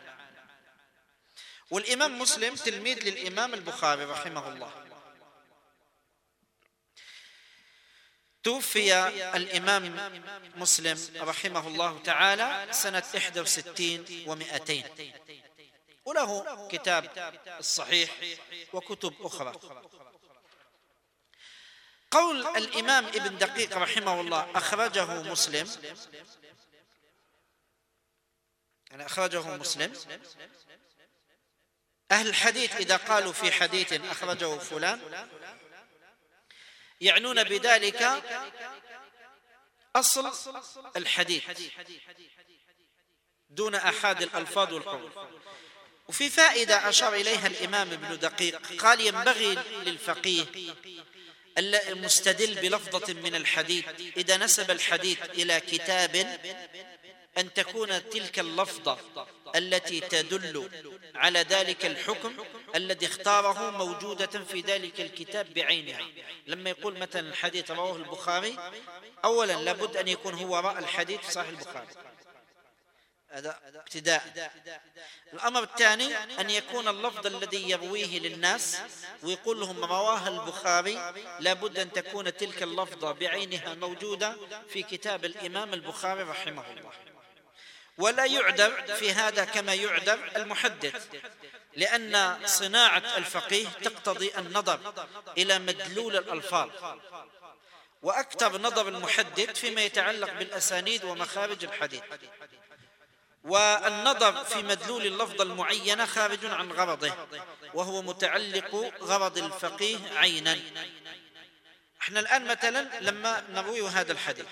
والإمام مسلم تلميذ للإمام البخاري رحمه الله. توفي الإمام مسلم رحمه الله تعالى سنة 61 و200، وله كتاب الصحيح وكتب أخرى. قول الإمام ابن دقيق رحمه الله أخرجه مسلم، يعني أخرجه مسلم، أهل الحديث إذا قالوا في حديث أخرجه فلان يعنون بذلك أصل الحديث دون أحد الألفاظ والحروف. وفي فائدة أشار إليها الإمام ابن دقيق، قال ينبغي للفقيه المستدل بلفظة من الحديث إذا نسب الحديث إلى كتاب أن تكون تلك اللفظة التي تدل على ذلك الحكم الذي اختاره موجودة في ذلك الكتاب بعينها. لما يقول مثلا الحديث رواه البخاري، أولا لابد أن يكون هو رأى الحديث في صحيح البخاري، هذا ابتداء. الأمر الثاني أن يكون اللفظ الذي يرويه للناس ويقول لهم رواه البخاري لابد أن تكون تلك اللفظة بعينها موجودة في كتاب الإمام البخاري رحمه الله. ولا يعذر في هذا كما يعذر المحدث، لأن صناعة الفقيه تقتضي النظر إلى مدلول الألفاظ، وأكثر نظر المحدث فيما يتعلق بالأسانيد ومخارج الحديث، والنظر في مدلول اللفظ المعينة خارج عن غرضه، وهو متعلق غرض الفقيه عينا. احنا الآن مثلا لما نروي هذا الحديث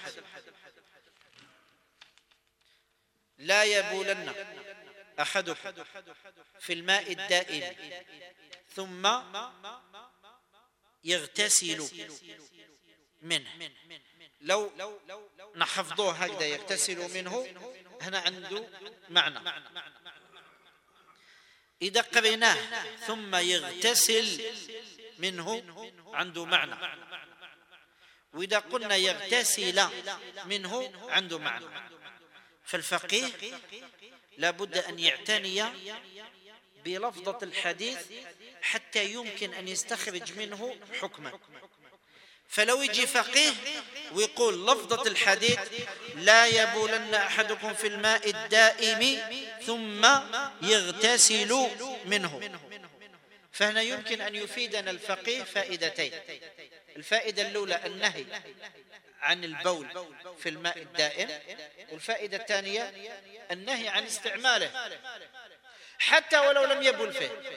لا يبولن أحدكم في الماء الدائم ثم يغتسل منه، لو نحفظوه هكذا يغتسل منه هنا عنده معنى. إذا قرناه ثم يغتسل منه عنده معنى، وإذا قلنا يغتسل منه عنده معنى. فالفقيه لابد أن يعتني بلفظة الحديث حتى يمكن أن يستخرج منه حكما. فلو يجي فقيه ويقول لفظة الحديث لا يبولن أحدكم في الماء الدائم ثم يغتسل منه، فهنا يمكن أن يفيدنا الفقيه فائدتين. الفائدة الأولى النهي عن البول في الماء الدائم، والفائدة الثانية النهي عن استعماله حتى ولو لم يبل فيه.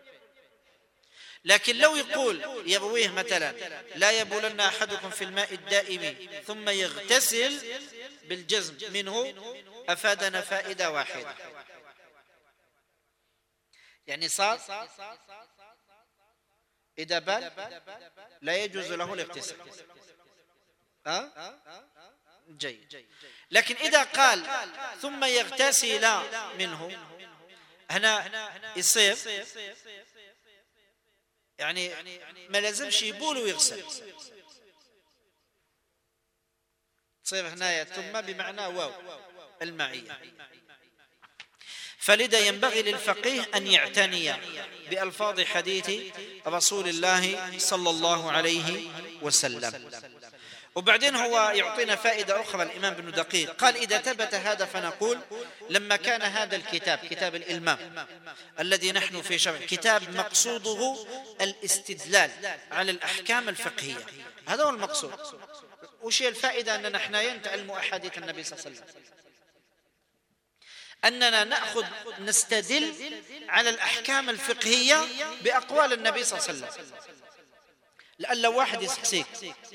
لكن لو يقول يرويه مثلا لا يبولن أحدكم في الماء الدائم ثم يغتسل بالجزم منه، أفادنا فائدة واحدة، يعني صار إذا بال لا يجوز له الاغتسال. جيد. لكن إذا قال ثم يغتسل منه هنا يصير يعني ما لازمش يبول ويغسل، تصير هنا ثم بمعنى واو المعية. فلذا ينبغي للفقيه أن يعتني بألفاظ حديث رسول الله صلى الله عليه وسلم. وبعدين هو يعطينا فائدة أخرى الإمام ابن دقيق، قال إذا ثبت هذا فنقول لما كان هذا الكتاب كتاب الإلمام الذي نحن في شرح كتاب مقصوده الاستدلال على الأحكام الفقهية، هذا هو المقصود. وش هي الفائدة؟ أننا نحن نتعلم أحاديث النبي صلى الله عليه وسلم، أننا نستدل على الأحكام الفقهية بأقوال النبي صلى الله عليه وسلم. لأن لو واحد يسحسيك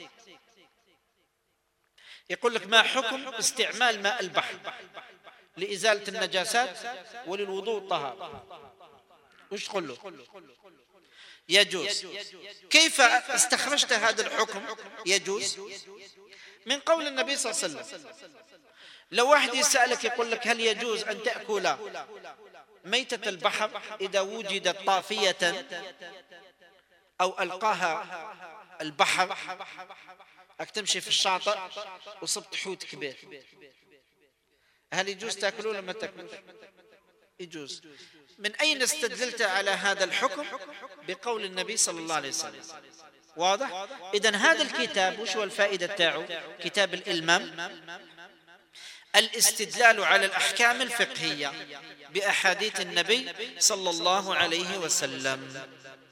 يقول لك ما حكم استعمال ماء البحر لإزالة النجاسات وللوضوء الطهارة، وش تقول له؟ يجوز. كيف استخرجت هذا الحكم يجوز؟ من قول النبي صلى الله عليه وسلم. لو واحد يسألك يقول لك هل يجوز أن تأكل ميتة البحر إذا وجدت طافية أو ألقاها البحر، تمشي في الشاطئ وصبت حوت كبير، هل يجوز تأكلون ولا ما تأكلون؟ يجوز. من أين استدللت على هذا الحكم؟ بقول النبي صلى الله عليه وسلم. واضح؟ إذن هذا الكتاب وش هو الفائدة تاعه؟ كتاب الإلمام الاستدلال على الأحكام الفقهية بأحاديث النبي صلى الله عليه وسلم.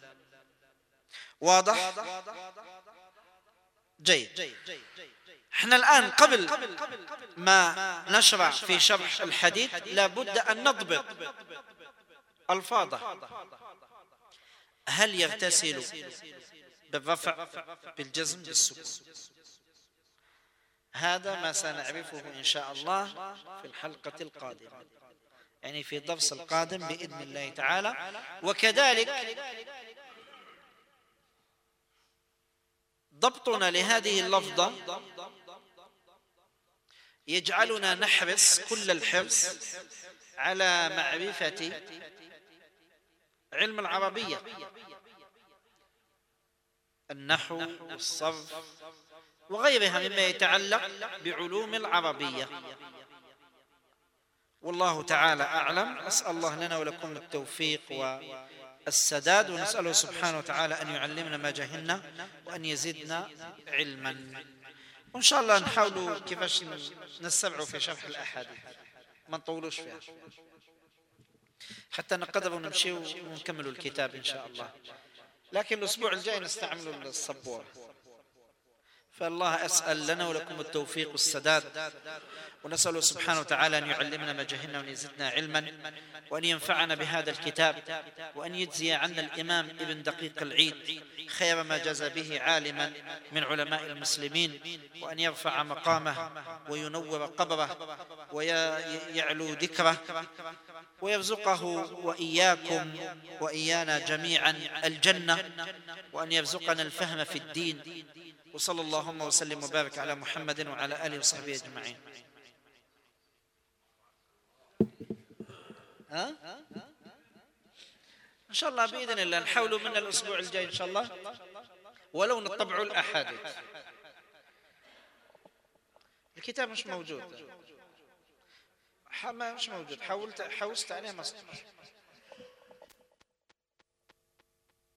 واضح؟ جيد. احنا الآن قبل ما نشرع في شرح الحديث لابد أن نضبط ألفاظه. هل يغتسل بالرفع، بالجزم، بالسكون؟ هذا ما سنعرفه إن شاء الله في الحلقة القادمة، يعني في الدرس القادم بإذن الله تعالى. وكذلك ضبطنا لهذه اللفظة يجعلنا نحرص كل الحرص على معرفة علم العربية، النحو والصرف وغيرها مما يتعلق بعلوم العربية. والله تعالى أعلم. أسأل الله لنا ولكم التوفيق والسداد، ونسأله سبحانه وتعالى أن يعلمنا ما جهلنا وأن يزدنا علما. وإن شاء الله نحاول كيفاش نستمع في شرح الأحاديث، ما نطولوش فيها حتى نقدر ونمشي ونكمل الكتاب إن شاء الله. لكن الأسبوع الجاي نستعمل الصبورة. فالله أسأل لنا ولكم التوفيق والسداد، ونسأله سبحانه وتعالى أن يعلمنا ما جهلنا وأن يزدنا علما، وأن ينفعنا بهذا الكتاب، وأن يجزي عنا الإمام ابن دقيق العيد خير ما جزى به عالما من علماء المسلمين، وأن يرفع مقامه وينور قبره ويعلو ذكره، ويرزقه وإياكم وإيانا جميعا الجنة، وأن يرزقنا الفهم في الدين. وصلى اللهم وسلم وبارك على محمد وعلى آله وصحبه أجمعين. إن شاء الله بإذن الله نحاول من الأسبوع الجاي إن شاء الله ولو نطبع الأحاديث. الكتاب مش موجود، مش موجود، حاولت عليه ما